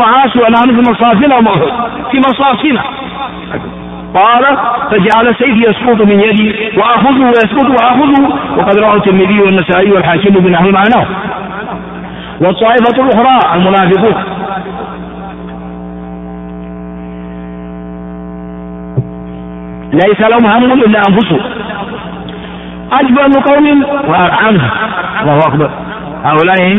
النعاس ونحن في مصافنا في مصافنا. قال فجعل سيفي يسقط من يدي وأخذه ويسقط وأخذه. وقد رواه الترمذي والنسائي والحاكم بنحو معناه. والطائفة الأخرى المنافقون ليس لهم هم إلا أنفسهم أجبن قوم وأرحمهم. الله أكبر. هؤلاء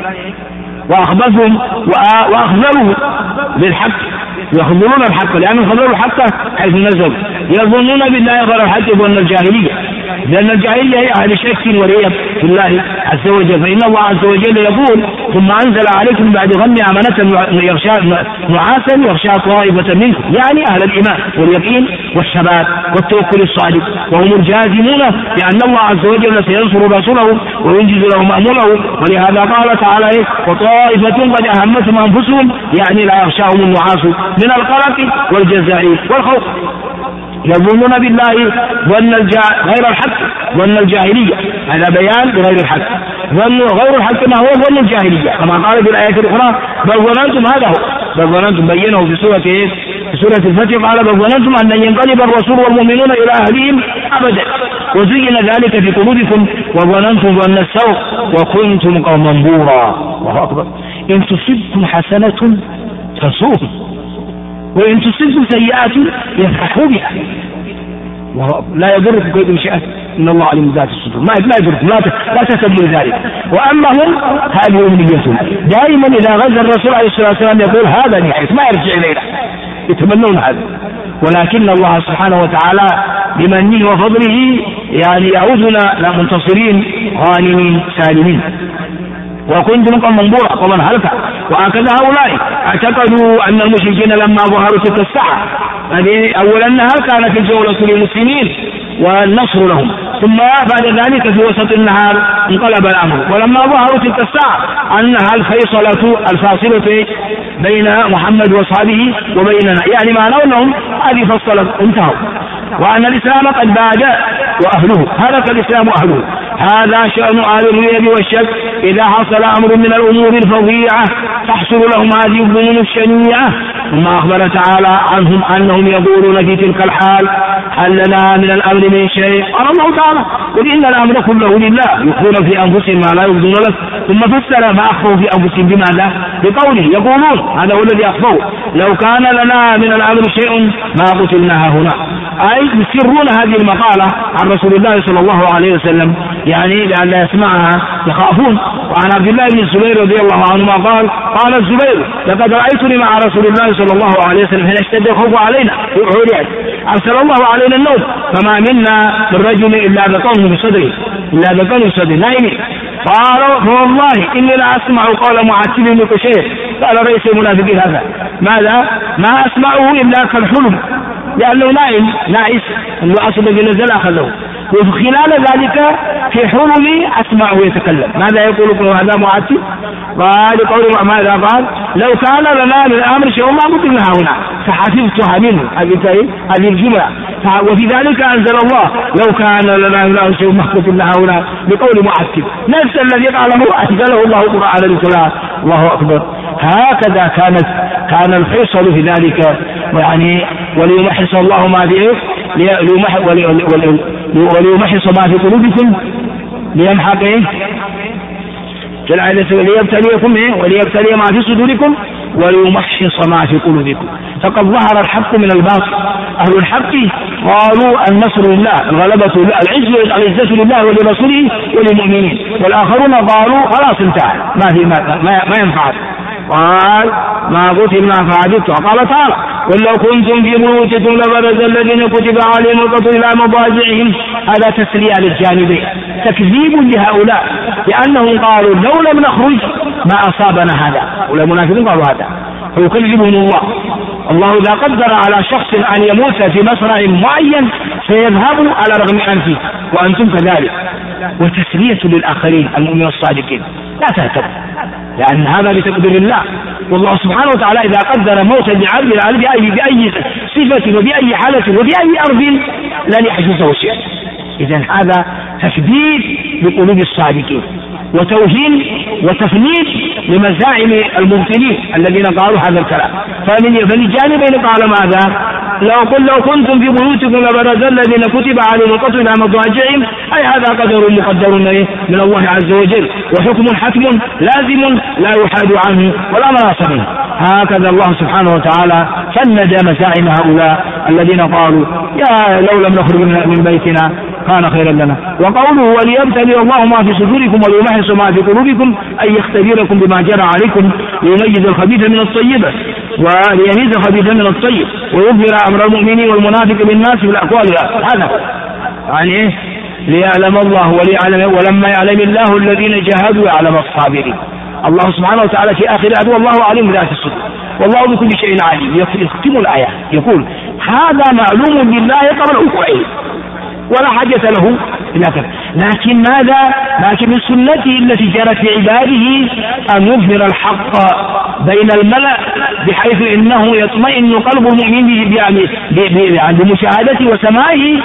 وأخبثهم وأخذلوا بالحق، يخذلون الحق لأنهم خذلوا الحق حيث نزلوا، يظنون بالله غير الحق يظن الجاهلية، لأن الجاهلية هي أهل شك وريب في الله عز وجل. فإن الله عز وجل يقول ثم أنزل عليكم بعد غم أمنة نعاسا يغشى طائفة منكم، يعني أهل الإيمان واليقين والثبات والتوكل الصادق، وهم الجازمون بأن الله عز وجل سينصر رسوله وينجز له مأموله. ولهذا قال تعالى وطائفة قد أهمتهم أنفسهم، يعني لا يغشاهم النعاس من القلق والجزاء والخوف. يظنون بالله ظن غير الحق ظن الجاهلية، هذا بيان بغير الحق. ظن غير الحق ما هو ظن الجاهلية، كما قال في الآية الأخرى بل ظننتم، هذا هو بل ظننتم، بينه في سورة الفتح قال بل ظننتم أن ينقلب الرسول والمؤمنون إلى أهلهم أبدا وزين ذلك في قلوبكم وظننتم ظن السوء وكنتم قوما بورا. الله أكبر. إن تصبكم حسنة تسوءهم وإن تصبكم سيئات يفرحوا بها. لا يضركم كيد شيئا إن الله عليم ذات الصدور. ما يضركم، لا تهتموا ذلك. وأما هم هذه أمنيتهم، دائما إذا غزا الرسول عليه الصلاة والسلام يقول هذا نهاية، ما يرجع إلينا، يتمنون هذا. ولكن الله سبحانه وتعالى بمنه وفضله يعني يعودنا منتصرين غانمين سالمين. وكنتم قوما بورا قوما هلكا. وهكذا هؤلاء اعتقدوا أن المشركين لما ظهروا تلك الساعة أولا أنها كانت الجولة للمسلمين والنصر لهم، ثم بعد ذلك في وسط النهار انقلب الأمر، ولما ظهروا تلك الساعة أنها الفيصلة الفاصلة بين محمد وأصحابه وبيننا، يعني معناه أنهم هذه فصلت انتهوا، وأن الإسلام قد باد وأهله، هلك الإسلام وأهله. هذا شأن أهل الريب والشك إذا حصل أمر من الأمور الفظيعة تحصل لهم هذه الظنون الشنيعة. ثم أخبر تعالى عنهم أنهم يقولون في تلك الحال هل لنا من الأمر من شيء؟ قال الله تعالى قل إن الأمر كله لله يخفون في أنفسهم ما لا يبدون لك. ثم فسر ما أخفوا في أنفسهم بماذا؟ بقوله يقولون، هذا هو الذي أخفوا لو كان لنا من الأمر شيء ما قتلنا هنا، أي يسرون هذه المقالة عن رسول الله صلى الله عليه وسلم يعني لأن يسمعها يخافون. وعن عبد الله بن الزبير رضي الله عنهما قال الزبير لقد رأيتني مع رسول الله صلى الله عليه وسلم حين اشتد الخوف علينا أرسل الله علينا النوم فما منا من رجل إلا ذكره بصدره نائمين. قال فوالله إني لا أسمع قول معتب بن قشير، قال رئيس المنافقين هذا ماذا؟ ما أسمعه إلا كالحلم، لأنه نائس أنه أصل بنزل أخذه، وخلال ذلك في حلمي أسمعه يتكلم. ماذا يقول هذا معتب؟ قال قول ماذا قال؟ لو كان لنا من الأمر شيء ما قلنا هنا فحفظتها منه، هذه الجملة. وفي ذلك أنزل الله لو كان لنا من الأمر شيء ما قلنا هنا بقول معتب، نفس الذي قاله أنزله الله قرآن الكلام. الله أكبر. هكذا كان الفيصل في ذلك، يعني وليمحص الله ما في وليمحص ما في قلوبكم ليمحق ليبتليكم وليبتلي ما في صدوركم وليمحص ما في قلوبكم. فقد ظهر الحق من الباطل. أهل الحق قالوا النصر لله، الغلبة لله، العزة لله ولرسوله وللمؤمنين. والآخرون قالوا خلاص انتهى ما ينفع. قال ما قتلنا فعددتها. قال تعالى قل لو كنتم في بيوتكم لبرز الذين كتب عليهم القتل إلى مضاجعهم. هذا تسلية للجانبين، تكذيب لهؤلاء لأنهم قالوا لو لم نخرج ما أصابنا هذا، ولا المنافقين قالوا هذا، فيكذبهم الله إذا قدر على شخص أن يموت في مصرع معين سيذهب على رغم أنفه وأنتم كذلك. وتسلية للآخرين المؤمنين الصادقين، لا تهتم لأن هذا بتقدير الله. والله سبحانه وتعالى إذا قدر موتا لعبد بأي صفة وبأي حالة وبأي أرض لن يحجزه شيء. إذن هذا تشديد بقلوب الصادقين وتوهين وتفنيد لمزاعم المبطلين الذين قالوا هذا الكلام. فللجانبين قال ماذا؟ لو كنتم في بيوتكم لبرز الذين كتب عليهم القتل إلى مضاجعهم، أي هذا قدر مقدر من الله عز وجل، وحكم حتم لازم لا يحاد عنه ولا مناص منه. هكذا الله سبحانه وتعالى فند مزاعم هؤلاء الذين قالوا يا لو لم نخرج من بيتنا كان خيرا لنا. وقوله وليبتلي الله ما في صدوركم وليمحص ما في قلوبكم أي يختبركم بما جرى عليكم ليميز الخبيث من الطيب وليميز الخبيث من الطيب ويظهر أمر المؤمنين والمنافق بالناس بالأقوال. هذا يعني إيه؟ ليعلم الله ولما يعلم الله الذين جاهدوا يعلم الصابرين. الله سبحانه وتعالى في آخر الآية والله عليم بذات الصدور والله بكل شيء عليم. يختم الآية يقول هذا معلوم بالله قبل وقوعه ولا حاجة له إلا كذا. لكن ماذا؟ لكن من سنته التي جرت في عباده أن يظهر الحق بين الملأ بحيث إنه يطمئن قلب المؤمن بمشاهدته وسماعه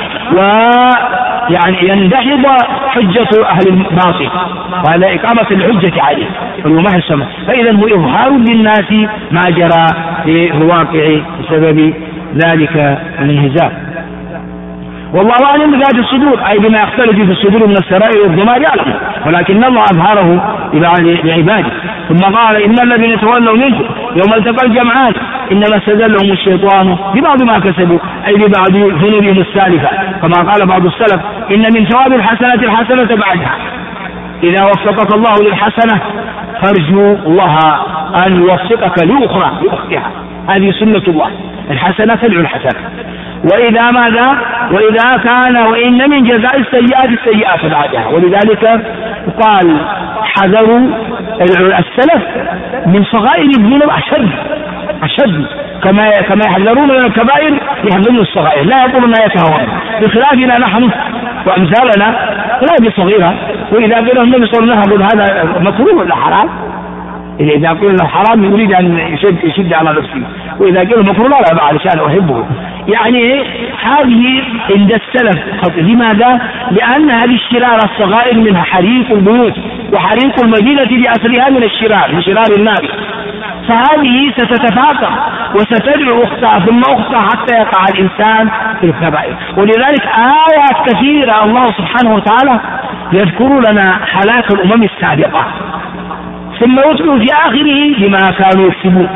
ويعني يندحض حجة أهل الباطل وهذا إقامة الحجة عليه والله السماء. فإذا هو إظهار للناس ما جرى في الواقع بسبب ذلك الانهزام. والله أعلم بذات الصدور أي بما يختلف في الصدور من السرائر والضمائر يعلم، ولكن الله أظهره لعباده. ثم قال إن الذين يتولوا منكم يوم التقى الجمعان إنما استزلهم الشيطان ببعض ما كسبوا أي ببعض ذنوبهم السالفة، كما قال بعض السلف إن من ثواب الحسنة بعدها. إذا وفقك الله للحسنة فارجو الله أن يوفقك لأختها. هذه سنة الله، الحسنة تدعو الحسنة. وإذا ماذا؟ وإذا كان وإن من جزاء السيئات بعدها. ولذلك قال حذروا السلف من صغائر الذنوب أشد كما يحذرون من الكبائر يحذرون الصغائر، لا يقولون ما يتهاون. بخلافنا نحن وأمثالنا لا بصغيرة. وإذا قيل النبي صلى الله عليه وسلم هذا مكروه ولا حرام؟ إذا قيل حرام يريد أن يشد على نفسه، وإذا قيل مكروه لا بأس علشان أحبه. يعني هذه عند السلف. لماذا؟ لأن هذه الشرار الصغائر منها حريق البيوت وحريق المدينة بأسرها من شرار النار، فهذه ستتفاقم وستدعو أختها ثم أختها حتى يقع الإنسان في الكبائر. ولذلك آيات كثيرة الله سبحانه وتعالى يذكر لنا حالات الأمم السابقة ثم يذكر في آخره بما كانوا يكسبون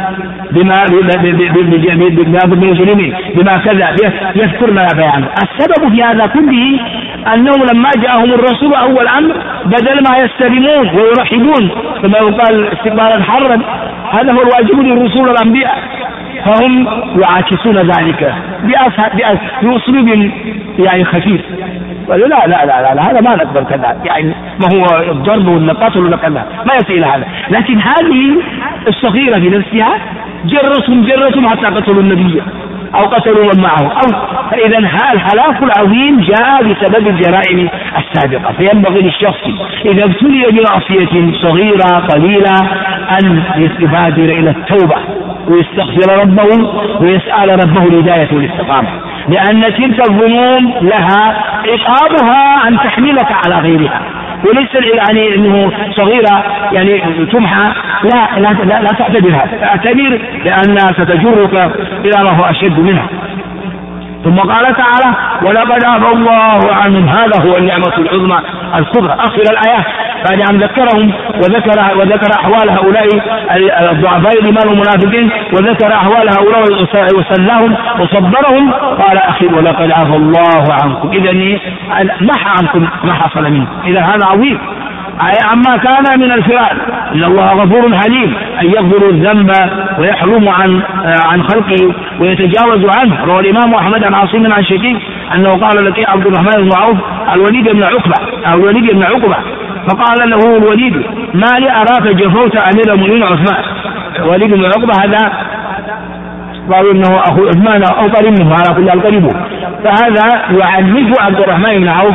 بما كذا يذكر لنا بيانه. السبب في هذا كله أنهم لما جاءهم الرسول أول أمر بدل ما يستلمون ويرحبون كما يقال استقبالا حرا، هذا هو الواجب للرسول الأنبياء، فهم يعاكسون ذلك بأسلوب يعني خفيف. قالوا لا هذا ما نقبل كذا، يعني ما هو الضرب والنقاط ولا كذا ما يصل إلى هذا. لكن هذه الصغيرة في نفسها جرسهم حتى قتلوا النبي أو قتلوا من معه فإذا الهلاك العظيم جاء بسبب الجرائم السابقة. فينبغي للشخص إذا ابتلي بمعصية صغيرة قليلة أن يبادر إلى التوبة ويستغفر ربه ويسأل ربه الهداية والاستقامة، لأن تلك الذنوب لها عقابها أن تحملك على غيرها، وليس يعني انه صغيرة يعني تمحى، لا تعتبرها، اعتبر لأنها ستجرك إلى ما هو أشد منها. ثم قال تعالى ولقد عفا الله عنهم، هذا هو النعمة العظمى الكبرى. آخر الآيات بعد أن ذكرهم وذكر أحوال هؤلاء الضعفاء الإيمان المنافقين وذكر أحوال هؤلاء وسلاهم وصبرهم، قال أخير ولقد عفا الله عنكم. إذن محى عنكم ما حصل منكم. إذا هذا عظيم عما كان من الفرار. إن الله غفور حليم أن يغفر الذنب ويحلم عن خلقه ويتجاوز عنه. روى الإمام أحمد عن عاصم عن شقيق أنه قال لقي عبد الرحمن بن عوف الوليد بن عقبة فقال له الوليد ما لي أراك جفوت أمير المؤمنين عثمان. الوليد بن عقبة هذا قالوا إنه أخو عثمان أو قريب منه على كل القريب، فهذا يعنف عبد الرحمن بن عوف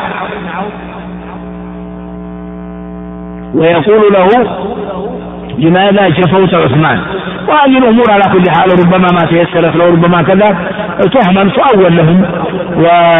ويقول له لماذا جفوت عثمان؟ وهذه الأمور على كل حال ربما ما تيسرت له ربما كذا تهمل تؤول لهم.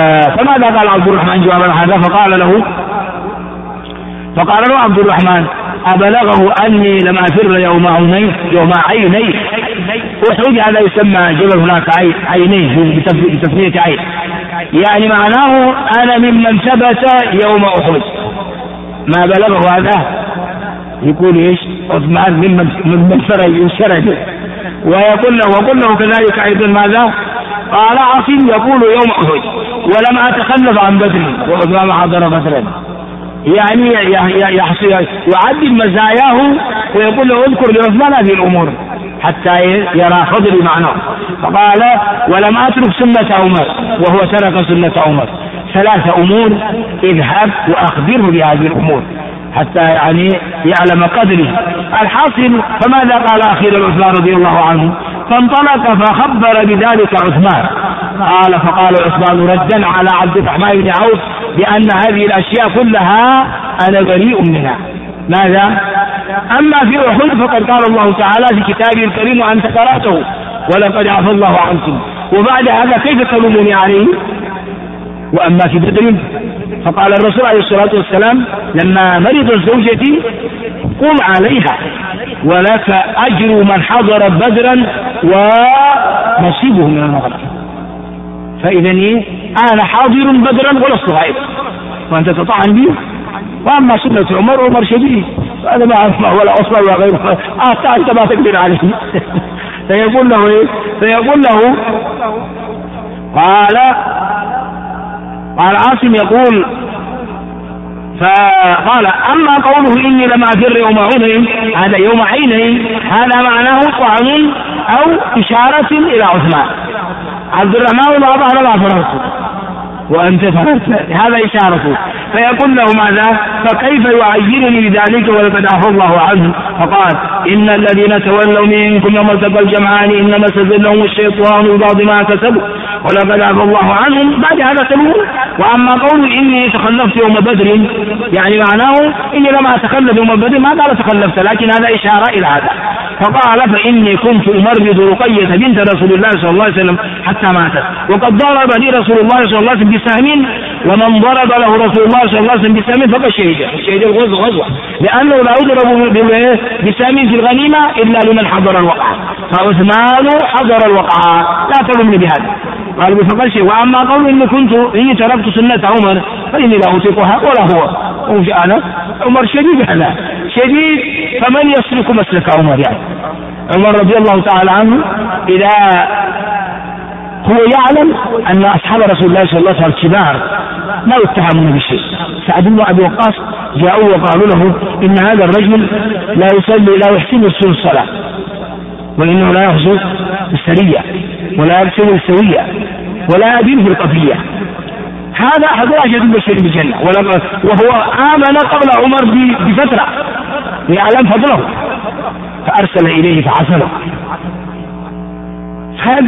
فماذا قال عبد الرحمن جوابا هذا؟ فقال له عبد الرحمن أبلغه أني لم أفر يوم عيني أحد، هذا يسمى جبل هناك عينيه بتسمية عين، يعني معناه أنا ممن ثبت يوم أحد. ما بلغه هذا يقول إيش؟ عثمان ممن شرد. ويقول له كذلك أيضا ماذا؟ قال عاصم يقول يوم أحد ولم أتخلف عن بدر وعثمان حضر بدرا، يعني يعدل مزاياه ويقول له اذكر لعثمان هذه الأمور حتى يرى فضل معناه. فقال ولم أترك سنة عمر وهو ترك سنة عمر، 3 أمور اذهب وأخبره بهذه الأمور حتى يعني يعلم قدره. الحاصل فماذا قال أخيرا عثمان رضي الله عنه؟ فانطلق فخبر بذلك عثمان. فقال عثمان ردا على عبد الرحمن بن عوف بأن هذه الأشياء كلها أنا بريء منها. ماذا؟ أما في أحد فقد قال الله تعالى في كتابه الكريم وأنت قرأته ولقد عفى الله عنكم، وبعد هذا كيف تلوموني عليه؟ وأما في بدر فقال الرسول عليه الصلاة والسلام لما مرضت زوجتي قم عليها ولك أجر من حضر بدرا ونصيبه من المغرب. فإذا أنا حاضر بدرا ولست غائب وأنت تطعن بي. وأما سنة عمر شديد هذا ما أعرف ولا أصلا ولا غيره، أنت ما تقدر عليه. فيقول له قال عاصم يقول فقال أما قوله إني لم أفر يوم عيني، هذا يوم عيني هذا معناه طعن أو إشارة إلى عثمان. عبد الرحمن بن عوف لا فررت وأنت فررت، هذا إشارته. فيقول له ماذا؟ فكيف يعيرني بذلك ولقد عفى الله عنه؟ فقال إن الذين تولوا منكم يوم التقى الجمعان إنما استزلهم الشيطان ببعض ما كسبوا ولقد عفى الله عنهم. بعد هذا تلوم. وأما قول إني تخلفت يوم بدر يعني معناه إني لم أتخلف يوم بدر، ما قال تخلفت، لكن هذا إشارة إلى هذا. فقال فإني كنت أمرض رقية بنت رسول الله صلى الله عليه وسلم حتى ماتت وقد ضرب لي رسول الله صلى الله عليه وسلم بسهم، ومن ضرب له رسول الله صلى الله عليه وسلم بسهم فقد شهد الغزوة، لأنه لا يضرب بسهم في الغنيمة إلا لمن حضر الوقعة، فعثمان حضر الوقعة لا تلومني بهذا. قال بفقد شيء. وأما قول إني تركت سنة عمر فإني لا أطيقها ولا هو أنا عمر شديد، هذا شديد، فمن يسلك مسلك عمر؟ يعني عمر رضي الله تعالى عنه إذا هو يعلم أن أصحاب رسول الله صلى الله عليه وسلم كبار لا يتهمون بشيء. سعد بن أبي وقاص جاءوا وقالوا له إن هذا الرجل لا يصلي لا يحسن الصلاة وإنه لا يحسن السرية ولا يحسن السوية ولا يدين في القضية، هذا أحد أشهد المبشرين بالجنة، وهو آمن قبل عمر بفترة ليعلم فضله فأرسل إليه فحسنه. هذا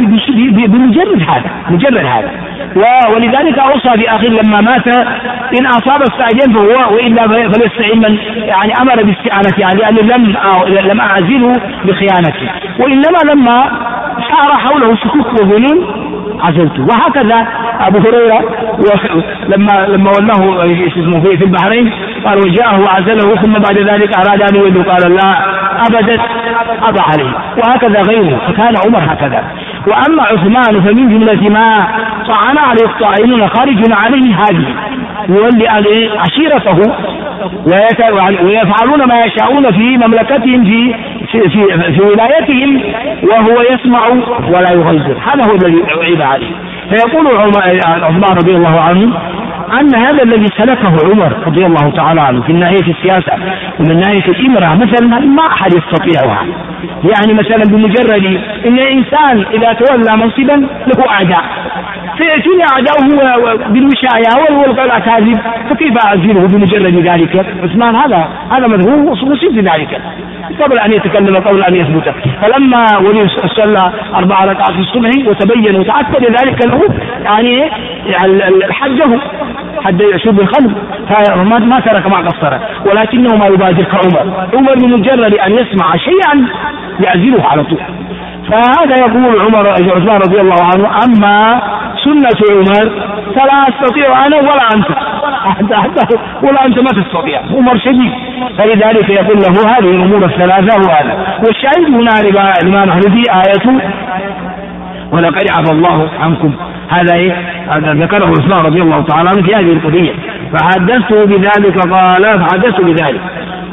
بمجرد هذا ولذلك أوصى بأخير لما مات إن أصاب استعجل فهو وإلا فليستعين من يعني أمر بالاستعانة، يعني أنه لم أعزله بخيانته، وإنما لما صار حوله شكوك وظنون عزلته. وهكذا أبو هريرة لما ولاه اسمه في البحرين قال وجاءه وعزله ثم بعد ذلك أراد أن يولد قال لا أبدا أضع عليه، وهكذا غيره. فكان عمر هكذا. وأما عثمان فمن جملة ما طعن عليه الطاعنون خارج عليه هذه يولي عليه عشيرته ويفعلون ما يشاءون في مملكتهم في ولايتهم وهو يسمع ولا يغير، هذا هو الذي عيب عليه. فيقول عثمان رضي الله عنه أن هذا الذي سلكه عمر رضي الله تعالى عنه في ناحية السياسة ومن ناحية الإمرة مثلا ما أحد يستطيعها. يعني مثلا بمجرد إن الإنسان إذا تولى منصبا له أعداء فيأتون أعداؤه بالوشاية والأكاذيب، فكيف أعزله بمجرد ذلك؟ عثمان هذا مذهول وصيب ذلك قبل أن يتكلم قبل أن يثبت. فلما ولي صلى 4 ركعات في الصبح وتبين وتأكد ذلك له يعني حجه حد يشوب الخلق فما ترك ما قصر، ولكنه ما يبادر كعمر بمجرد أن يسمع شيئا يعزله على طول. فهذا يقول عثمان رضي الله عنه أما سنة عمر فلا أستطيع أنا ولا أنت حتى ولا أنت ما تستطيع، أمر شديد. فلذلك يقول له هذه الأمور الثلاثة وهذا. والشاهد هنا لما نحن فيه آية ولقد عفى الله عنكم، هذا ذكره عثمان رضي الله تعالى عنه في هذه القضية. فحدثته بذلك قال فحدثته بذلك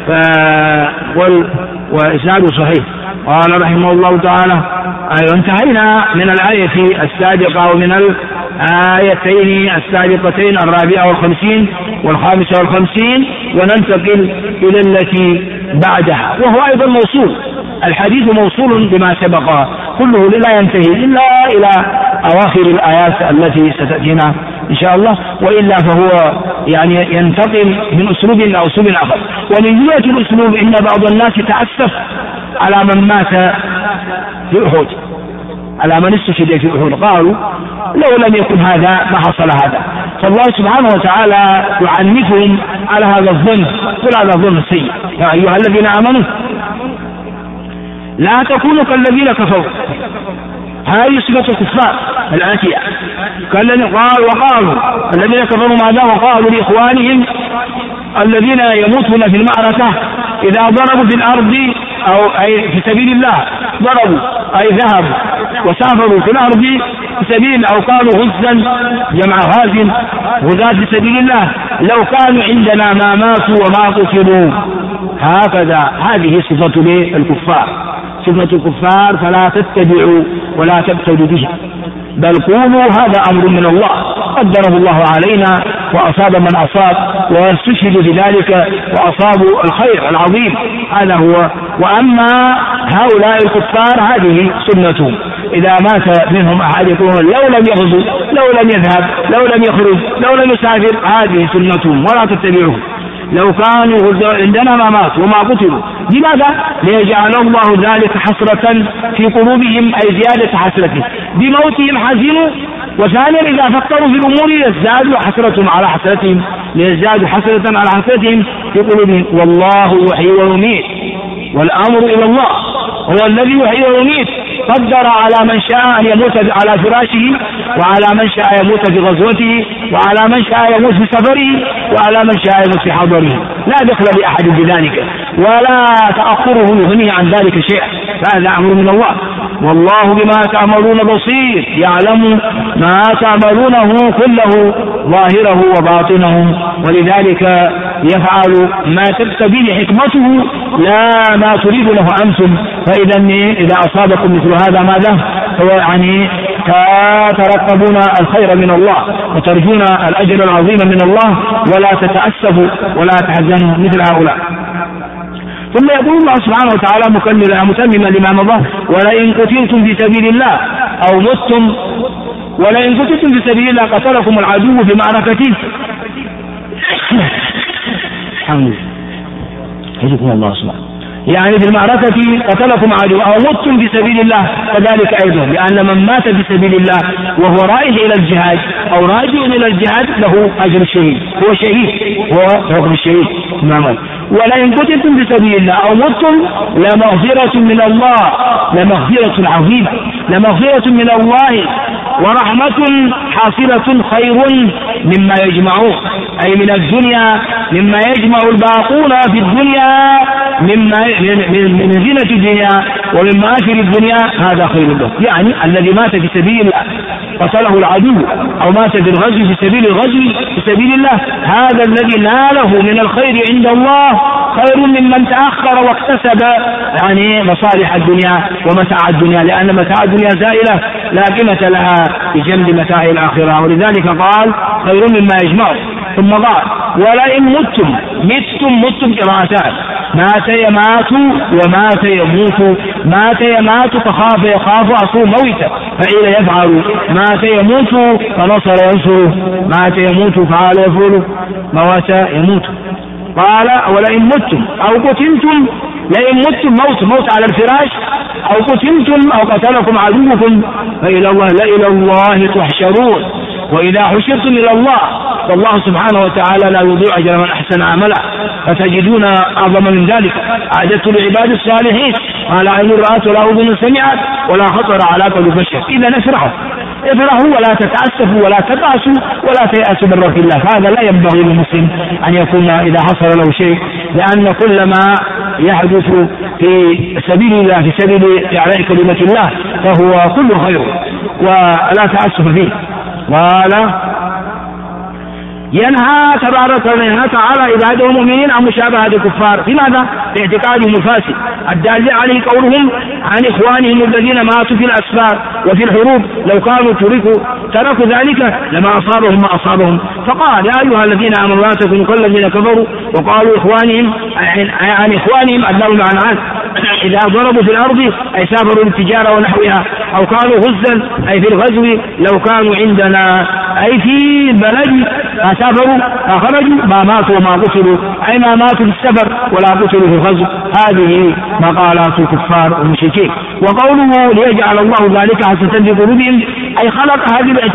وإسناده صحيح. قال رحمه الله تعالى انتهينا من الآية السابقة ومن الآيتين السابقتين 54 و55 وننتقل إلى التي بعدها، وهو أيضا موصول، الحديث موصول بما سبق كله لا ينتهي إلا إلى أواخر الآيات التي ستأتينا إن شاء الله، وإلا فهو يعني ينتقل من أسلوب إلى أسلوب آخر. ومن جهة الأسلوب إن بعض الناس يتأسف على من مات في أحد، على من استشهد في أحد، قالوا لو لم يكن هذا ما حصل هذا. فالله سبحانه وتعالى يعنفهم على هذا الظن، كل هذا الظن السيء. يا أيها الذين آمنوا لا تكونوا كالذين كفروا، هذه صفة الكفار الآتية. وقالوا الذين كفروا ماذا؟ وقالوا لإخوانهم الذين يموتون في المعركة إذا ضربوا في الأرض أو أي في سبيل الله، ضربوا أي ذهبوا وسافروا في الأرض في سبيل، أو كانوا غزا جمع غاز غزاة في سبيل الله، لو كانوا عندنا ما ماتوا وما قتلوا. هكذا هذه صفة الكفار، صفة الكفار، فلا تتبعوا ولا تبتدوا به، بل قولوا هذا أمر من الله قدره الله علينا وأصاب من أصاب واستشهدوا بذلك وأصابوا الخير العظيم، هذا هو. وأما هؤلاء الكفار هذه سنتهم، إذا مات منهم أحد يقولون لو لم يغزو، لو لم يذهب، لو لم يخرج، لو لم يسافر، هذه سنتهم ولا تتبعوه. لو كانوا عندنا ما ماتوا وما قتلوا. لماذا؟ ليجعل الله ذلك حسرة في قلوبهم، أي زيادة حسرة بموتهم حزنوا، وثانيا إذا فكروا في الأمور يزدادوا حسرة على حسرتهم، ليزدادوا حسرة على حسرتهم في قلوبهم. والله يحيي ويميت والأمر إلى الله، هو الذي يحيي ويميت، قدر على من شاء أن يموت على فراشه، وعلى من شاء يموت في غزوته، وعلى من شاء يموت في سفره، وعلى من شاء يموت في حضره، لا دخل لأحد بذلك، ولا تأخره يغنيه عن ذلك شيئا، فهذا أمر من الله. والله بما تعملون بصير، يعلم ما تعملونه كله ظاهره وباطنه، ولذلك يفعل ما تقتضيه حكمته لا ما تريد له أنتم. فإذا أصابكم مثل هذا ماذا؟ هو يعني ترقبون الخير من الله وترجون الأجر العظيم من الله، ولا تتأسفوا ولا تحزنوا مثل هؤلاء. ثم يقول الله سبحانه وتعالى متمما لما مضى: ولئن قتلتم في سبيل الله أو متم، ولئن قتلتم في سبيل الله قتلكم العدو في معركته. الحمد لله يجزيكم الله سبحانه. يعني في المعركة قتلكم عدو أو متم في سبيل الله كذلك أيضا، لأن من مات في سبيل الله وهو رايح إلى الجهاد أو راجع إلى الجهاد له أجر الشهيد، هو شهيد، هو حكم الشهيد تماما. ولئن قتلتم في سبيل الله أو متم لمغفرة من الله، لمغفرة عظيمة، لمغفرة من الله ورحمة حاصلة خير مما يجمعون، أي من الدنيا، مما يجمع الباقون في الدنيا من زينة الدنيا ومن مآثر الدنيا، هذا خير له. يعني الذي مات في سبيل الله قتله العدو أو مات في الغزو في سبيل الغزو في سبيل الله، هذا الذي ناله من الخير عند الله خير ممن تأخر واكتسب يعني مصالح الدنيا ومتاع الدنيا، لأن متاع الدنيا زائلة لا قيمة لها بجنب متاع الآخرة، ولذلك قال خير مما يجمع. ثم قال: ولئن متم قراءتان، مات يمات ومات يموت. مات يمات فخاف يخاف أصول موتا، فإلى يفعل مات يموت فنصر ينصر، مات يموت فعال يفعل موت يموت. قال: ولئن متم أو قتلتم، لئن متم موت على الفراش، أو قتلتم أو قتلكم عدوكم، فإلى الله لا إلى الله تحشرون. وإذا حشرتم إلى الله فالله سبحانه وتعالى لا يضيع أجر من أحسن عملا، فتجدون أعظم من ذلك: أعددت لعباد الصالحين ما لا عين رأت ولا أذن سمعت ولا خطر على قلب بشر. إذا افرحوا ولا تتأسفوا ولا تبأسوا ولا تيأسوا من روح الله. فهذا لا ينبغي للمسلم أن يكون إذا حصل له شيء، لأن كل ما يحدث في سبيل الله في سبيل إعلاء كلمة الله فهو كل خير ولا تأسف فيه. قال ينهى تبارك وتعالى عباده المؤمنين عن مشابهة الكفار. في ماذا؟ في اعتقادهم الفاسد الدال عليه قولهم عن إخوانهم الذين ماتوا في الأسفار وفي الحروب لو كانوا تركوا ذلك لما أصابهم ما أصابهم. فقال يا أيها الذين آمنوا لا تكونوا كالذين كفروا وقالوا إخوانهم عن إخوانهم أدلوا عن إذا ضربوا في الأرض أي سافروا للتجارة ونحوها أو كانوا غزا أي في الغزو لو كانوا عندنا أي في البلد سافروا خرجوا ما ماتوا وما قتلوا أي ما ماتوا في السفر ولا قتلوا في الغزو. هذه مقالات الكفار والمشركين. وقوله ليجعل الله ذلك حسنة في قلوبهم أي خلق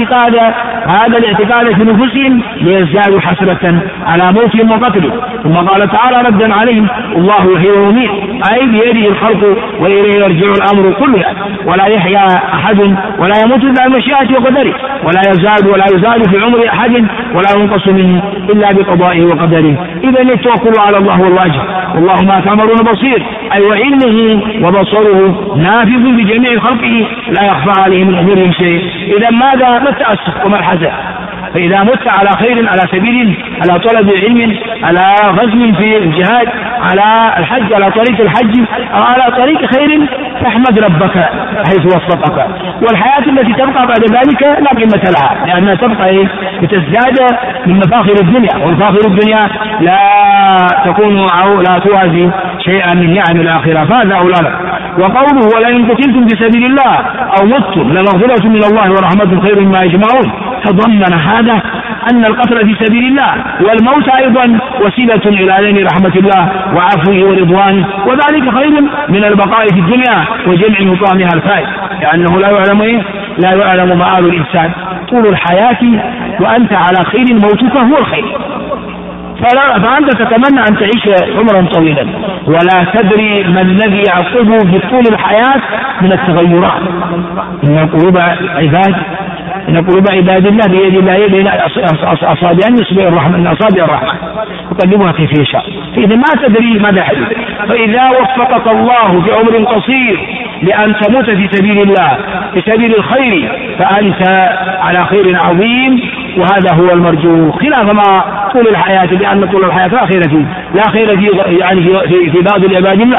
هذا الاعتقاد في نفوسهم ليزدادوا حسرة على موتهم وقتلهم. ثم قال تعالى ردا عليهم الله يحيي ويميت أي بيده الخلق وإليه يرجع الأمر كله ولا يحيا أحد ولا يموت إلا بمشيئته وقدره ولا يزال في عمر أحد ولا ينقص منه إلا بقضائه وقدره. إذن التوكل على الله والواجب والله ما تعملون بصير أي وعلمه وبصره نافذ بجميع خلقه لا يخفى عليه من أمورهم شيء. إذا ماذا؟ ما التأسف وما الحزن؟ فإذا مت على خير على سبيل على طلب علم على غزو في الجهاد على الحج على طريق الحج أو على طريق خير فاحمد ربك حيث وفقك. والحياة التي تبقى بعد ذلك لا قيمة لها لأنها تبقى بتزداد من مفاخر الدنيا ومفاخر الدنيا لا تكون أو لا توازي شيئا من نعم الآخرة. فهذا أولى لك. وقوله ولئن قتلتم في سبيل الله أو متم لمغفرة من الله ورحمة خير مما يجمعون. تضمن هذا أن القتل في سبيل الله والموت أيضا وسيلة إلى نيل رحمة الله وعفوه ورضوانه وذلك خير من البقاء في الدنيا وجمع مطامها الفائد لأنه لا يعلم مآل الإنسان طول الحياة وأنت على خير موتك هو الخير. فأنت تتمنى أن تعيش عمرا طويلا ولا تدري ما الذي يعقبه في طول الحياة من التغيرات. إن قلوب عباد الله بيد الله بين أصابع يصبح الرحمن من أصابع الرحمن يقلبها كيف يشاء. فإذا ما تدري ماذا حدث. فإذا وفقك الله في عمر قصير لأن تموت في سبيل الله في سبيل الخير فأنت على خير عظيم وهذا هو المرجو خلاف ما طول الحياة لأن طول الحياة لا خير فيه لا خير فيه يعني في بعض العباد الله.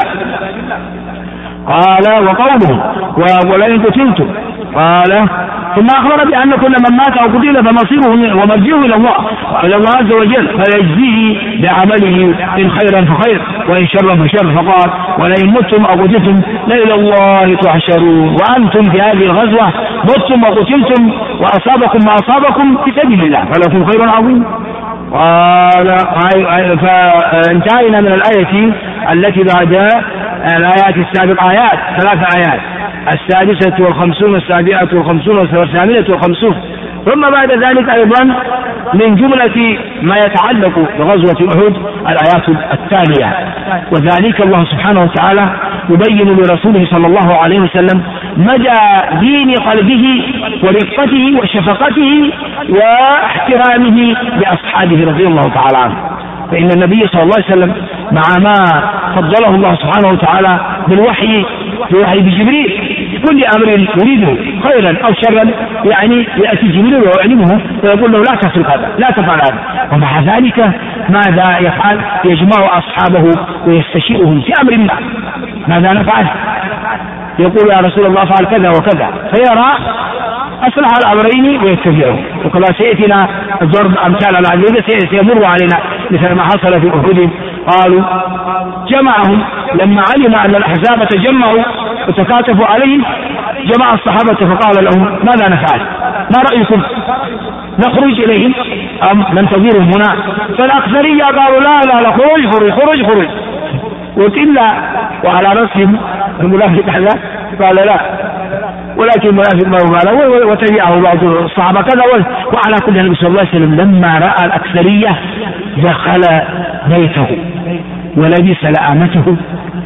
قال وقوله ولئن قتلتم قال ثم أخبر بأن كل من مات أو قتل فمصيره ومرجعه إلى الله عز وجل فيجزيه بعمله إن خيرا فخير وإن شرا فشر. فقال ولئن متم أو قتلتم لإلى الله تحشرون. وأنتم في هذه الغزوة متم وقتلتم وأصابكم ما أصابكم في سبيل الله فلكم خير عظيم. قال فانتهينا من الآية التي بعد الآيات السابقة آيات 3 آيات 56 57 58. ثم بعد ذلك أيضا من جملة ما يتعلق بغزوة أحد الآيات التالية وذلك الله سبحانه وتعالى يبين لرسوله صلى الله عليه وسلم مدى دين قلبه ورقته وشفقته واحترامه لأصحابه رضي الله تعالى عنه. فإن النبي صلى الله عليه وسلم مع ما فضله الله سبحانه وتعالى بالوحي بجبريل كل أمر يريده خيرا أو شرا يعني يأتي جبريل ويعلمه ويقول له لا تفعل هذا لا تفعل هذا. ومع ذلك ماذا يفعل؟ يجمع أصحابه ويستشيرهم في أمر ما. ماذا نفعل؟ يقول يا رسول الله فعل كذا وكذا فيرى أصلح الأمرين ويتبعه. وكما سيأتينا ضرب أمثال العديدة سيمر علينا مثل ما حصل في أحد. قالوا جمعهم لما علم أن الأحزاب تجمعوا وتكاتفوا عليهم جمع الصحابة فقال لهم ماذا نفعل؟ ما رأيكم؟ نخرج إليهم أم ننتظرهم هنا؟ فالأكثرية قالوا لا خرج وكلا وعلى رأسهم المنافق هذا قال لا ولكن المنافق ما هو وتبعه بعض الصحابة كذا. وعلى كل النبي صلى الله عليه وسلم لما رأى الأكثرية دخل بيته ولبس لآمته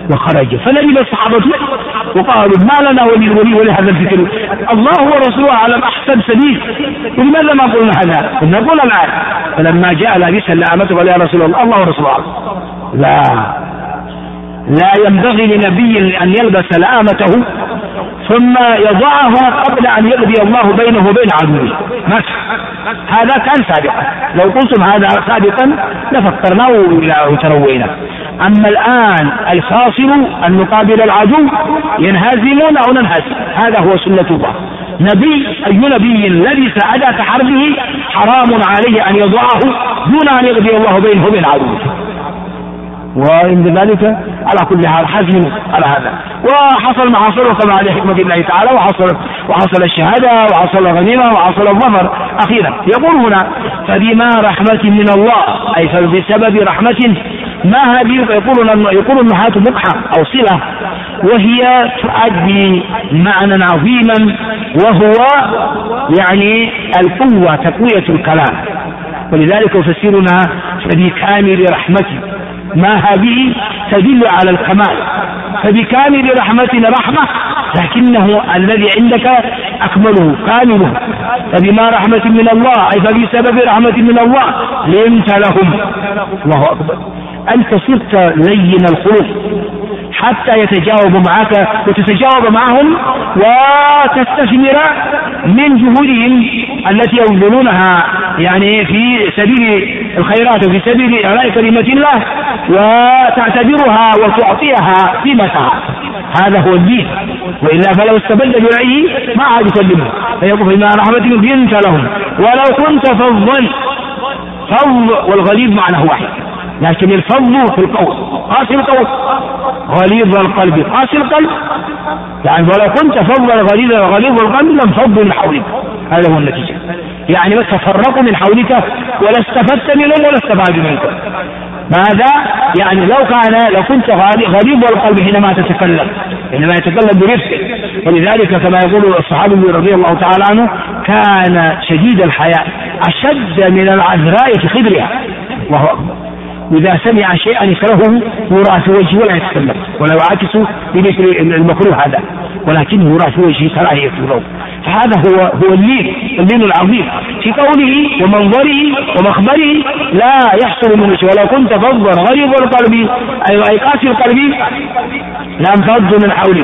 وخرج. فندم الصحابة وقالوا ما لنا ولهذا الفكر، الله ورسوله أعلم أحسن سبيل، ولماذا ما قلنا هذا؟ نقول الآن. فلما جاء لابسا لآمته قال يا رسول الله الله ورسوله أعلم. لا ينبغي لنبي أن يلبس لآمته ثم يضعها قبل أن يقضي الله بينه وبين عدوه. هذا كان سابقا، لو قلتم هذا سابقا لفكرناه وتروينا. أما الآن الفاصل أن نقابل العدو ينهزمون أو ننهزم، هذا هو سنة الله. أي نبي لبس أداة حربه حرام عليه أن يضعه دون أن يقضي الله بينه وبين عدوه. وعند ذلك على كل حال حزم على هذا. وحصل ما حصل وكما عليه حكمة الله تعالى، وحصل الشهادة وحصل الغنيمة وحصل الظفر أخيرا. يقول هنا فبما رحمة من الله، أي فبسبب رحمة. ما هذه؟ يقول النحاة مقحة أو صلة، وهي تؤدي معنى عظيما وهو يعني القوة، تقوية الكلام. ولذلك يفسرنا فبكامل رحمته. ما هذه تدل على الكمال، فبكامل رحمتنا رحمة، لكنه الذي عندك أكمله كامله. فبما رحمة من الله، أي فبسبب رحمة من الله لنت لهم. الله أكبر. أنت صرت لين الخلق حتى يتجاوب معك وتتجاوب معهم وتستثمر من جهودهم التي يبذلونها يعني في سبيل الخيرات وفي سبيل إعلاء كلمة الله، وتعتبرها وتعطيها قيمتها. هذا هو الدين، وإلا فلو استبد برأيه ما عاد يكلمه. فيقول بما رحمة لنت لهم ولو كنت فظا. فظ والغليظ معناه واحد، لكن الفظ في القول قاسي القول، غليظ القلب قاسي القلب. يعني ولو كنت فظا غليظ القلب لم فضوا من حولك. هذا هو النتيجة. يعني بس تفرقوا من حولك ولا استفدت منهم ولا استفادوا منكم. ماذا؟ يعني لو كنت غليظ القلب حينما تتكلم، حينما يتكلم برفق. ولذلك كما يقول الصحابي رضي الله تعالى عنه كان شديد الحياء أشد من العذراء في خدرها. وهو أكبر. إذا سمع شيئا يكرهه يرى في وجهه ولا يتكلم ولا يعاكس بمثل المكروه هذا، ولكنه يرى في وجهه كراهية له. فهذا هو اللين العظيم في قوله ومنظره ومخبره لا يحصل منه شيء. ولو كنت فظا غليظ القلب أي قاسي القلب لم فضوا من حولك.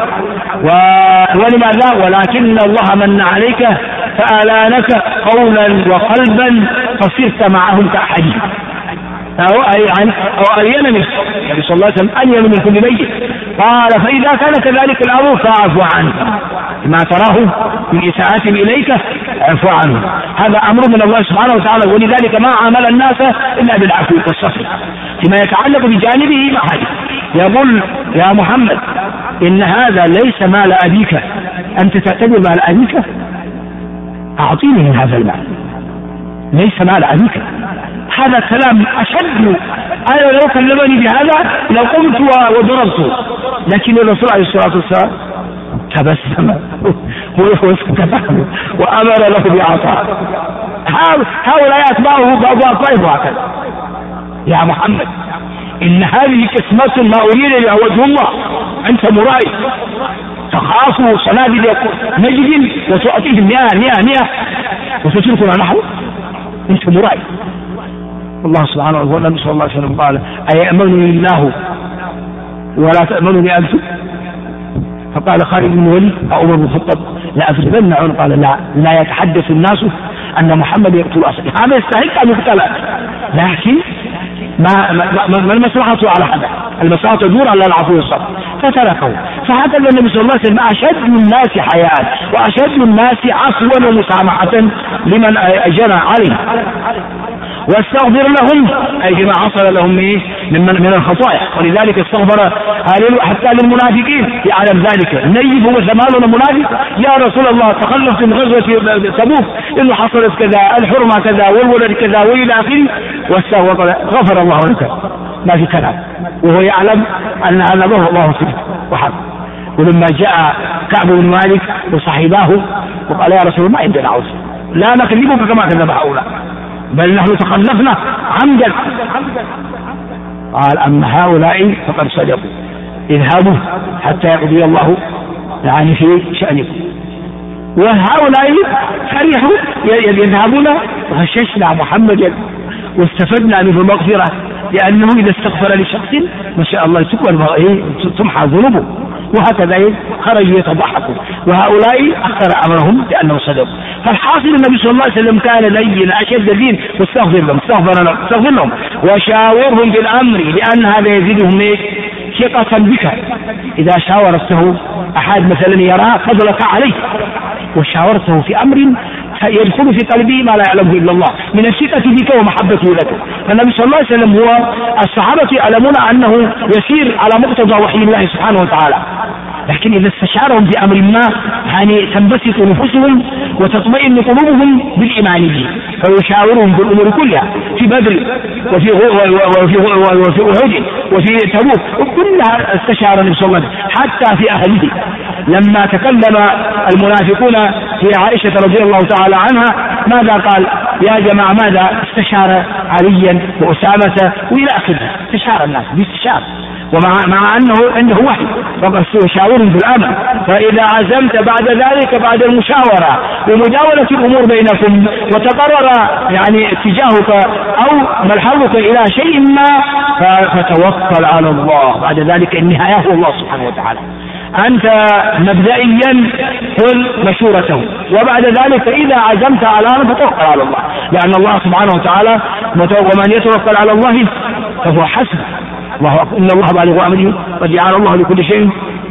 ولماذا؟ ولكن الله من عليك فألانك قولا وقلبا فصرت معهم كأحدهم. أو ألين منه النبي صلى الله عليه وسلم ألين من كل ميت. قال فإذا كان كذلك الأمر فاعف عنه، ما تراه من إساءة إليك اعف عنه. هذا أمر من الله سبحانه وتعالى، ولذلك ما عامل الناس إلا بالعفو والصفح فيما يتعلق بجانبه مع هذا. يقول يا محمد إن هذا ليس مال أبيك، أنت تعتبر مال أبيك؟ أعطيني من هذا المال، ليس مال أبيك. هذا كلام أشد. أنا لو كلمني بهذا لو قمت وضربته، لكن الرسول عليه الصلاة والسلام تبسم وأمر له بعطاء. هؤلاء أتباعه بعضها طيب وهكذا. يا محمد إن هذه قسمة ما أريد لها وجه الله، أنت مرائي تخاف صنادل نجد وتعطيهم 100 وتتركنا نحو، أنت مرائي. الله سبحانه وتعالى صلى الله عليه وسلم قال أيأمنني الله ولا تأمنني أنتم؟ فقال خالد بن الوليد عمر بن الخطاب لا أفرغن عنه. قال لا يتحدث الناس أن محمد يقتل أسد. هذا يستحق أن يقتل، لكن ما المصلحة على هذا؟ المصلحة تدور على العفو والصبر، فتركه. فهذا النبي صلى الله عليه وسلم أشد الناس حياء وأشد الناس عفوا ومسامحة لمن أجنى عليه، واستغفر لهم أي فيما حصل لهم من الخطايا. ولذلك استغفر حتى للمنافقين يعلم ذلك. نيب وثمانون منافق يا رسول الله تخلفت من غزوة تبوك إنه حصلت كذا، الحرمة كذا، والولد كذا وإلى آخره، واستغفر غفر الله لك، ما في كلام. وهو يعلم أن هذا الله فيه وحق. ولما جاء كعب بن مالك وصحباه وقال يا رسول الله ما عندنا عذر، لا نكذبك كما كذب هؤلاء، بل نحن تخلفنا عمدا. قال أما هؤلاء فقد صدقوا، اذهبوا حتى يقضي الله يعني في شأنكم. وهؤلاء فرحوا يذهبون، غششنا محمدا واستفدنا منه المغفرة، لأنه إذا استغفر لشخص ما شاء الله تمحى ذنوبه، وهكذا خرجوا يتضحكوا. وهؤلاء أخر أمرهم لأنه صدقوا. فالحاصل النبي صلى الله عليه وسلم كان لين أشد الدين، واستغفر لهم وشاورهم بالأمر، لأن هذا يزيدهم ثقة بك. إذا شاورته أحد مثلا يرى فضلك عليه وشاورته في أمر يدخل في قلبه ما لا يعلمه إلا الله من الثقة بك ومحبته لك. فالنبي صلى الله عليه وسلم هو الصحابة يعلمون أنه يسير على مقتضى وحي الله سبحانه وتعالى، لكن إذا استشعرهم في أمر ما يعني تنبسط نفوسهم وتطمئن قلوبهم بالإيمان به، فيشاورهم في الأمور كلها، في بدر وفي أحد وفي تبوك، وكلها استشعر النبي صلى الله عليه وسلم. حتى في أهله لما تكلم المنافقون في عائشة رضي الله تعالى عنها ماذا قال؟ يا جماعة ماذا استشار عليا وأسامة وإلى آخره، استشار الناس باستشار، ومع أنه عنده وحي فشاورهم في الأمر. فإذا عزمت بعد ذلك بعد المشاورة ومجاولة الأمور بينكم وتقرر يعني اتجاهك أو ملحظك إلى شيء ما فتوكل على الله. بعد ذلك النهاية هو الله سبحانه وتعالى. أنت مبدئيا قل مشورته، وبعد ذلك إذا عزمت على أمر فتوكل على الله، لأن الله سبحانه وتعالى ومن يتوكل على الله فهو حسبه، إن الله بالغ أمره قد جعل الله لكل شيء.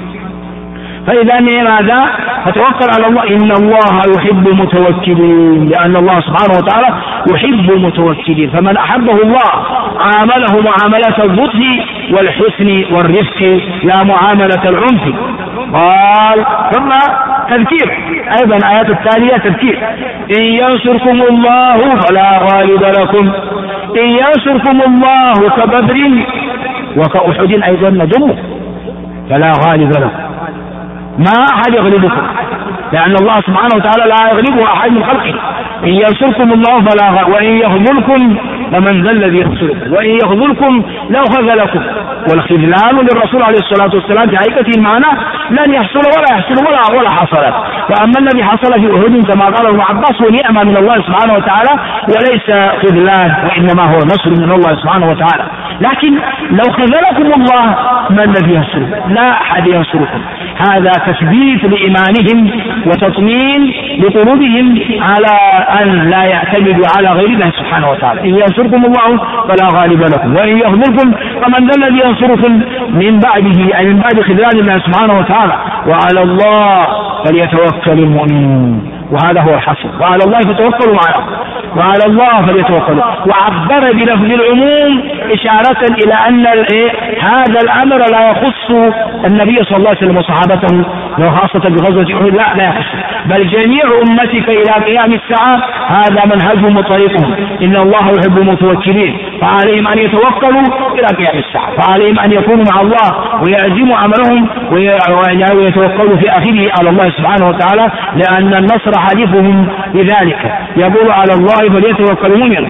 فإذا ماذا؟ فتوكل على الله، إن الله يحب المتوكلين، لأن الله سبحانه وتعالى يحب المتوكلين. فمن أحبه الله عامله معاملة اللطف والحسن والرفق لا معاملة العنف. قال ثم تذكير أيضا آيات التالية تذكير: إن ينصركم الله فلا غالب لكم، إن ينصركم الله كبدر وكأحد أيضا نجمه فلا غالب لكم، ما أحد يغلبكم، لأن الله سبحانه وتعالى لا يغلبه أحد من خلقه. إن ينصركم الله فلا غالب، وإن يخذلكم فمن ذا الذي ينصركم، وإن يخذلكم لو خذلكم. والخذلان للرسول عليه الصلاة والسلام في حقيقة المعنى لن يحصل ولا حصل. وأما الذي حصل في أحد كما قال ابن عباس ونعمة من الله سبحانه وتعالى، وليس خذلان وإنما هو نصر من الله سبحانه وتعالى. لكن لو خذلكم الله من الذي ينصركم؟ لا أحد ينصركم. هذا تثبيت لإيمانهم وتطمين لقلوبهم على أن لا يعتمدوا على غير الله سبحانه وتعالى. إن ينصركم الله فلا غالب لكم، وإن يخذلكم فمن ذا الذي ينصركم من بعده، أي من بعد خذلان الله سبحانه وتعالى. وعلى الله فليتوكل المؤمنون، وهذا هو الحصر. وعلى الله فتوكلوا وعلى الله فليتوكلوا. وعبر بلفظ العموم إشارة إلى أن هذا الأمر لا يخص النبي صلى الله عليه وسلم وصحابته وخاصة بغزوة أحد، لا يخص، بل جميع أمتك إلى قيام الساعة هذا منهجهم وطريقهم. إن الله يحب المتوكلين، فعليهم أن يتوكلوا إلى قيام الساعة، فعليهم أن يكونوا مع الله ويعزموا عملهم ويتوكلوا في آخره على الله سبحانه وتعالى، لأن النصر حليفهم بذلك. يقول على الله فليتوكل المؤمن.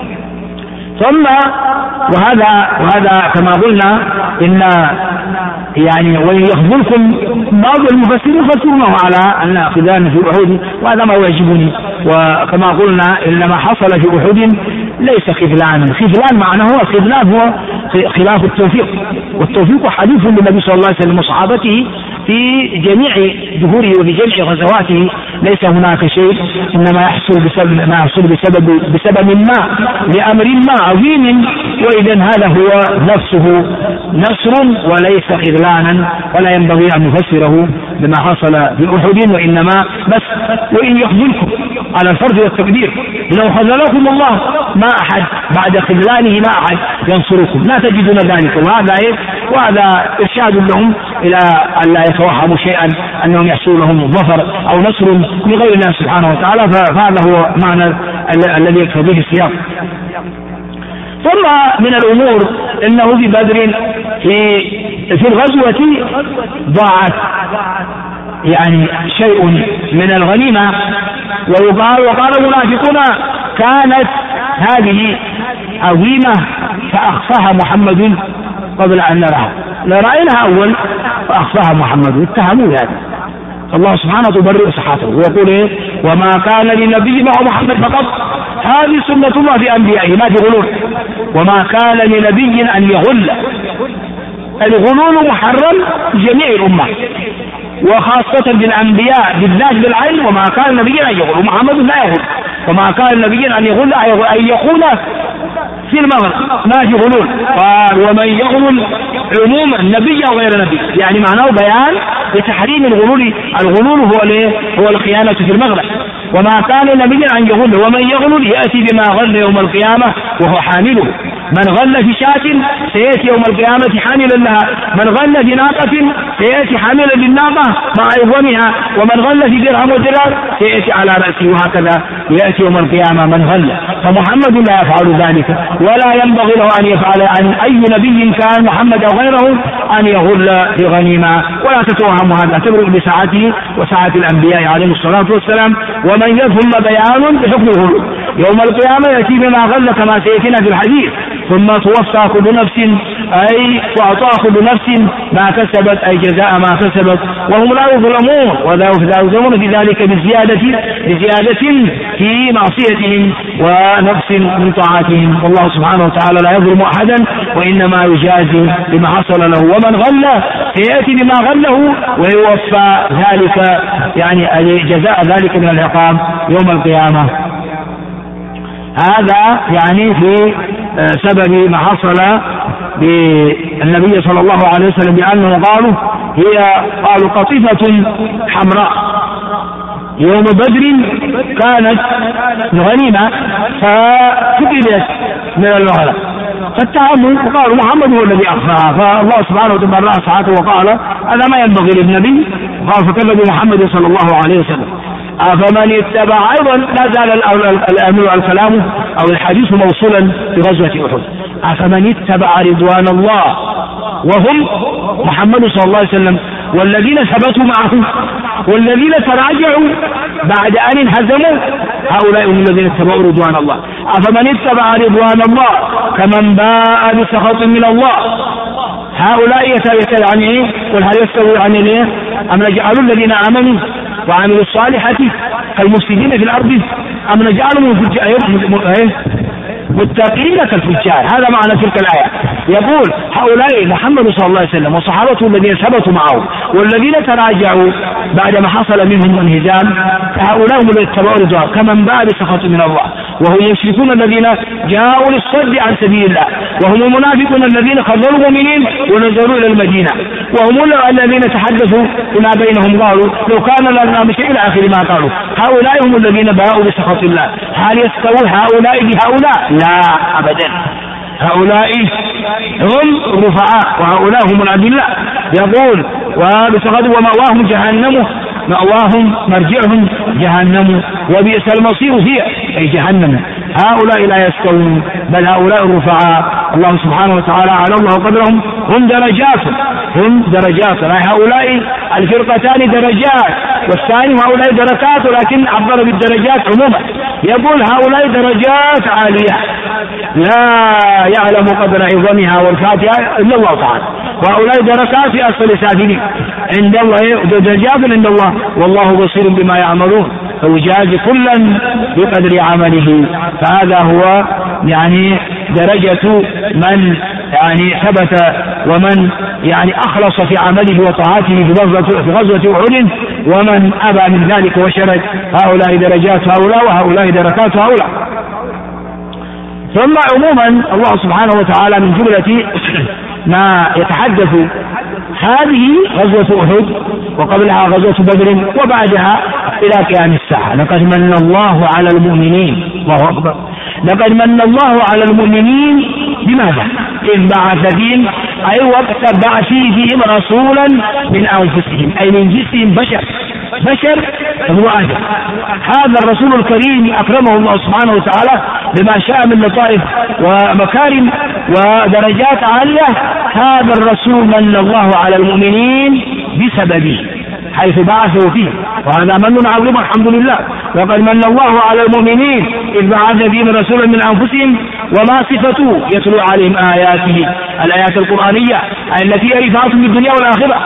ثم وهذا كما قلنا إن يعني وإن يخذلكم، بعض المفسرين يفسرونه على أن خذلان في أحد، وهذا ما يعجبني. وكما قلنا إنما حصل في أحد ليس خذلانا، خذلان معناه الخذلان هو خلاف التوفيق، والتوفيق حديث للنبي صلى الله عليه وسلم وصحابته في جميع ظهوره وفي جميع غزواته. ليس هناك شيء إنما يحصل بسبب ما لأمر ما عظيم، وإذا هذا هو نفسه نصر وليس خذلانا، ولا ينبغي أن نفسره بما حصل في أحد، وإنما بس وإن يخذلكم على الفرض والتقدير. لو خذلكم الله ما أحد بعد خذلانه ما أحد ينصركم، لا تجدون ذلك. وهذا إرشاد لهم إلى أن لا يتوهموا شيئا أنهم يحصل لهم ظفر أو نصر من غير الله سبحانه وتعالى. فهذا هو معنى الذي يقتضيه السياق. ثم من الأمور أنه في بدر في الغزوة ضاعت يعني شيء من الغنيمة، وقال المنافقون كانت هذه عظيمة فأخفاها محمد قبل أن نراها. رأيناها أول فأخفاها محمد، اتهموا هذا. الله سبحانه تبرئ صحته ويقول إيه؟ وما كان للنبي معه محمد فقط، هذه سنة الله في أنبيائه ما في غلول. وما كان لنبي أن يغل، الغلول محرم جميع الأمة وخاصة بالأنبياء بالذات بالعين. وما كان النبي أن يغل، ومحمد لا يغل. وما كان النبي أن يغل أن يقول في المغرب ما في غلول. قال ومن يغلل عموما نبي أو غير نبي، يعني معناه بيان لتحريم الغلول. الغلول هو الخيانة في المغرب. وما كان النبي أن يغل، ومن يغلل يأتي بما غل يوم القيامة وهو حامله. من غل في شاة سيأتي يوم القيامة حاملا لها، من غل في ناقة سيأتي حاملا للناقة مع عظمها، ومن غل في درهم ودرهم سيأتي على رأسه، وهكذا يأتي يوم القيامة من غل. فمحمد لا يفعل ذلك، ولا ينبغي له أن يفعل عن أي نبي كان محمد أو غيره أن يغل في غنيمة، ولا تتوهم هذا، تبرئ بساعته وساعة الأنبياء عليهم الصلاة والسلام. ومن يثم بيان بحكم الغلول يوم القيامة يأتي بما غل كما سيأتينا في الحديث، ثم توفى كل نفس أي تعطى كل نفس ما كسبت أي جزاء ما كسبت وهم لا يظلمون، ولا يظلمون في ذلك بزيادة في معصيتهم ونقص من طاعتهم. والله سبحانه وتعالى لا يظلم أحدا وإنما يجازي بما حصل له. ومن غل سيأتي بما غله ويوفى ذلك يعني جزاء ذلك من العقاب يوم القيامة. هذا يعني في سبب ما حصل بالنبي صلى الله عليه وسلم بأنه قالوا قطيفة حمراء يوم بدر كانت غنيمة فقبلت من المغرب، فاتهموا وقالوا محمد هو الذي أخفاها. فالله سبحانه وتعالى صحته وقال هذا ما ينبغي للنبي، قال فكذبوا محمد صلى الله عليه وسلم. فمن اتبع أيضا لا زال الكلام أو الحديث موصولا في غزوة أحد. فمن اتبع رضوان الله وهم محمد صلى الله عليه وسلم والذين ثبتوا معه والذين تراجعوا بعد أن انهزموا هؤلاء هم الذين اتبعوا رضوان الله. فمن اتبع رضوان الله كمن باء بسخط من الله هؤلاء يعني ايه؟ قل هل يستوي عن ايه؟ أم نجعل الذين آمنوا وعملوا الصالحات كالمفسدين في الأرض أم نجعلهم متقين كالفجار. هذا معنى تلك الآية. يقول هؤلاء محمد صلى الله عليه وسلم وصحابته الذين ثبتوا معه والذين تراجعوا بعد ما حصل منهم انهزام هؤلاء هم الذين اتبعوا رضوانه كمن باء بسخط من الله وهم المشركون الذين جاءوا للصد عن سبيل الله وهم المنافقون الذين خذلوا المؤمنين ونزلوا إلى المدينة وهم الذين تحدثوا فيما بينهم قالوا لو كان لنا شيء إلى آخر ما قالوا. هؤلاء هم الذين باءوا بسخط الله. هل يستوي هؤلاء بهؤلاء؟ لا أبدا. هؤلاء هم الرفعاء وهؤلاء هم الأذلاء. يقول وبسخط ومأواهم جهنم مأواهم مرجعهم جهنم وبئس المصير هي أي جهنم. هؤلاء لا يستوون بل هؤلاء الرفعاء. الله سبحانه وتعالى على الله قدرهم هم درجات هؤلاء الفرقتان درجات والثاني هؤلاء دركات ولكن عبر بالدرجات عموما. يقول هؤلاء درجات عالية لا يعلم قدر عظمها والفاتحة إلا الله تعالى وهؤلاء دركات في أسفل سافلين عند الله درجات عند الله والله بصير بما يعملون فيجازي كلا بقدر عمله. فهذا هو يعني درجة من يعني ثبت ومن يعني أخلص في عمله وطاعته في غزوة أحد ومن أبى من ذلك وشرد. هؤلاء درجات هؤلاء وهؤلاء دركات هؤلاء. ثم عموما الله سبحانه وتعالى من جملة ما يتحدث هذه غزوة أحد وقبلها غزوة بدر وبعدها إلى قيام الساعة. لقد من الله على المؤمنين الله أكبر. لقد من الله على المؤمنين بماذا؟ إذ بعث فيهم أي وقت بعثه فيهم رسولا من أنفسهم أي من جنسهم بشر هو آدم. هذا الرسول الكريم أكرمه الله سبحانه وتعالى بما شاء من لطائف ومكارم ودرجات عالية. هذا الرسول من الله على المؤمنين بسببه حيث بعثه فيه وهذا من عظيم الحمد لله. لقد من الله على المؤمنين إذ بعث فيهم رسولا من أنفسهم وما صفته يتلو عليهم آياته، الآيات القرآنية التي هي رفعة في الدنيا والآخرة،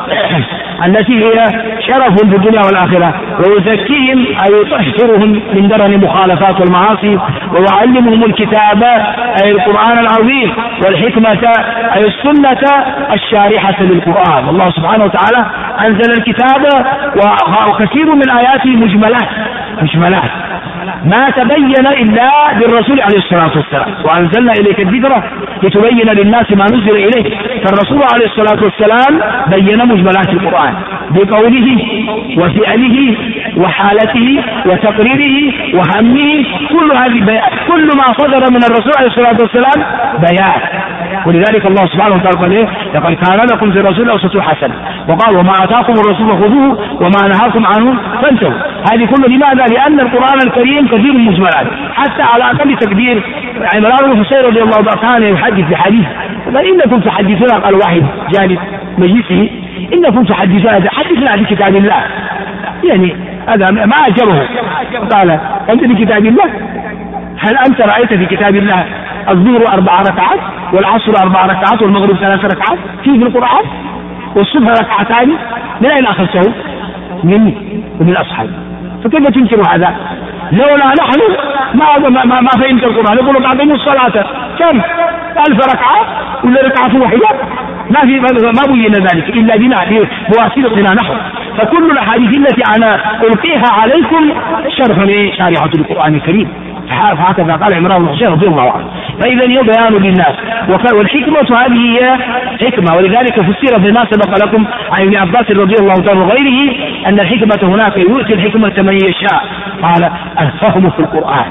التي هي شرف في الدنيا والآخرة، ويزكيهم أي يطهرهم من درن المخالفات والمعاصي، ويعلمهم الكتاب أي القرآن العظيم، والحكمة أي السنة الشارحة للقرآن. الله سبحانه وتعالى أنزل الكتاب وكثير من آياته مجملات ما تبين إلا بالرسول عليه الصلاة والسلام، وأنزلنا إليك الذكر لتبين للناس ما نزل إليه. فالرسول عليه الصلاة والسلام بين مجملات القرآن بقوله وفعله وحالته وتقريره وهمه، كل هذه بيان، كل ما صدر من الرسول عليه الصلاة والسلام بيان. ولذلك الله سبحانه وتعالى قال إيه؟ لقد كان لكم في الرسول أسوة حسنة، وقال وما آتاكم الرسول خذوه وما نهاكم عنه فانتهوا. هذه كله لماذا؟ لأن القرآن الكريم كثير من المجملات. حتى على أقل تقدير عمران بن حسين رضي الله عنه كان يحدث بحديث، قال إنكم تحدثون، قال واحد جالس مجلسه إنكم تحدثون، حدثنا عن كتاب الله. يعني هذا ما أعجبه، قال أنت بكتاب الله؟ هل أنت رأيت في كتاب الله الظهر 4 ركعات والعصر 4 ركعات والمغرب 3 ركعات في القرآن والصبح 2 ركعات؟ من أين أخذته؟ مني ومن أصحابي. فكيف تنكر هذا؟ لولا نحن ما فهمت القرآن. يقولوا بعدين الصلاة كم 1000 ركعة ولا ركعة واحدة؟ ما بين ذلك إلا بنا بواسطتنا نحن. فكل الأحاديث التي أنا ألقيها عليكم شارحة القرآن الكريم. فهكذا قال عمران بن حسين رضي الله عنه. فإذا هي بيان للناس، والحكمة هذه هي حكمة. ولذلك فسر فيما سبق لكم عن ابن عباس رضي الله عنه وغيره أن الحكمة هناك يؤتي الحكمة من يشاء. قال الفهم في القرآن،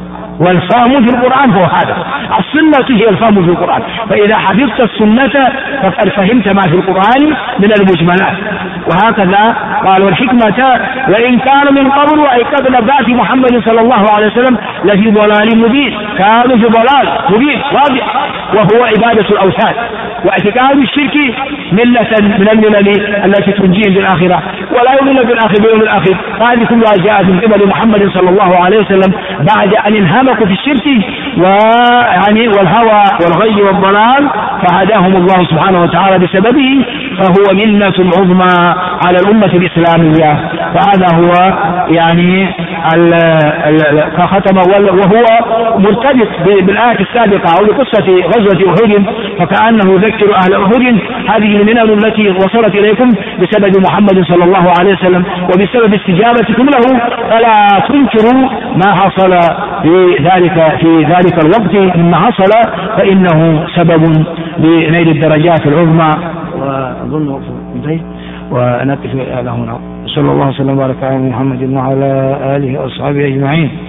والفهم في القرآن هو هذا. السنة هي الفهم في القرآن، فإذا حفظت السنة فقد فهمت ما في القرآن من المجملات. وهكذا قال والحكمة وإن كان من قبل أي قبل بعث محمد صلى الله عليه وسلم لفي ضلال مبين، كانوا في ضلال مبين واضح، وهو عبادة الأوثان واعتقاد الشرك ملة من الملل التي تنجيهم بالآخرة ولا يؤمن بالآخر بيوم الآخر. هذه كلها جاءت من قبل محمد صلى الله عليه وسلم بعد أن انهمكوا في الشرك والهوى والغي والضلال، فهداهم الله سبحانه وتعالى بسببه، فهو منة عظمى على الأمة الإسلامية. فهذا هو يعني فختم، وهو مرتبط بالآية السابقة أو بقصة غزوة أحد، فكأنه يذكر أهل أحد هذه المنن التي وصلت إليكم بسبب محمد صلى الله عليه وسلم وبسبب استجابتكم له، فلا تنكروا ما حصل في ذلك الوقت مما حصل، فإنه سبب لنيل الدرجات العظمى. وأظن انتهي ونقف له هنا. صلى الله وسلم وبارك على محمد وعلى آله وأصحابه أجمعين.